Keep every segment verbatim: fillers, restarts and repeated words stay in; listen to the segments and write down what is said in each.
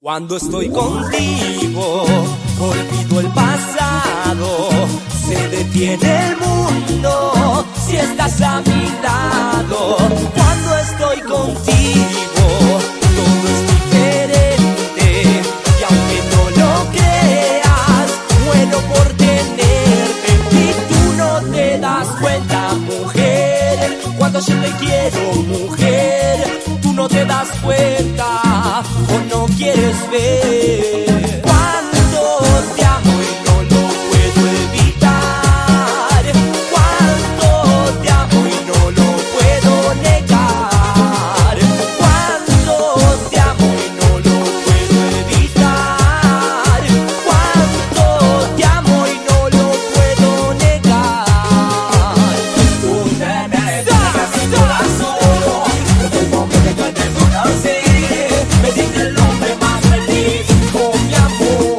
Cuando estoy contigo, olvido el pasado, se detiene el mundo si estás a mi lado. Cuando estoy contigo, todo es diferente, y aunque no lo creas, muero por tenerte. Y tú no te das cuenta, mujer, cuando yo te quiero, mujer, tú no te das cuenta o no quieres ver cuánto te amo y no lo puedo evitar, cuánto te amo y no lo puedo negar, cuánto te amo y no lo puedo evitar, cuánto te amo y no lo puedo negar. Tú te me dejas sin corazón, desde el momento que te conocí, me hiciste el hombre más feliz con mi amor.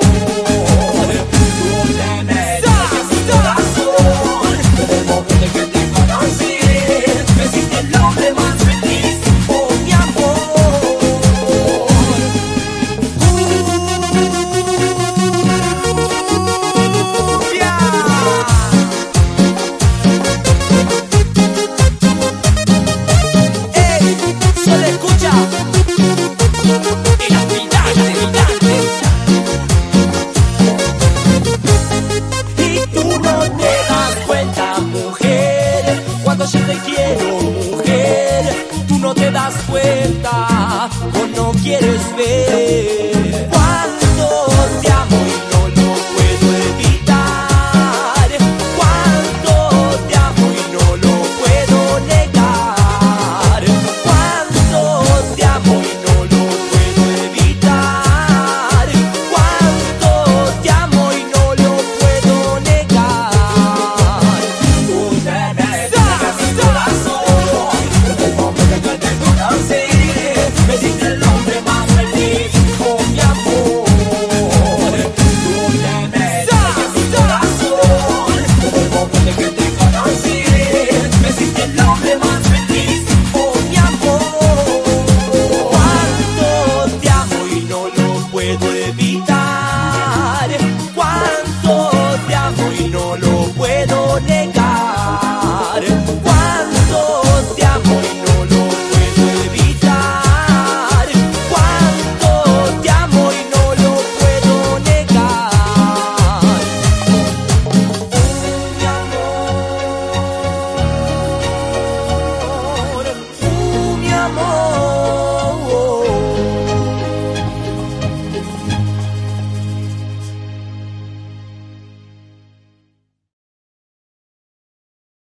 Tú te me dejas sin corazón, desde el momento que te conocí, me hiciste el hombre más feliz con mi amor. ¡Ey! Solo escucha el aspirante, y tú no te das cuenta, mujer, cuando yo te quiero, mujer, tú no te das cuenta o no quieres ver cuánto te amo y no lo puedo evitar, cuánto te amo y no lo puedo negar, cuánto te amo y no lo puedo evitar, cuánto te amo y no lo puedo negar. Tú te me dejas sin corazón, desde el momento que te conocí, me hiciste el hombre más feliz con mi amor. Tú te me dejas sin corazón, desde el momento que te conocí, me hiciste el hombre más feliz con mi amor. Cuánto te amo y no lo puedo evitar.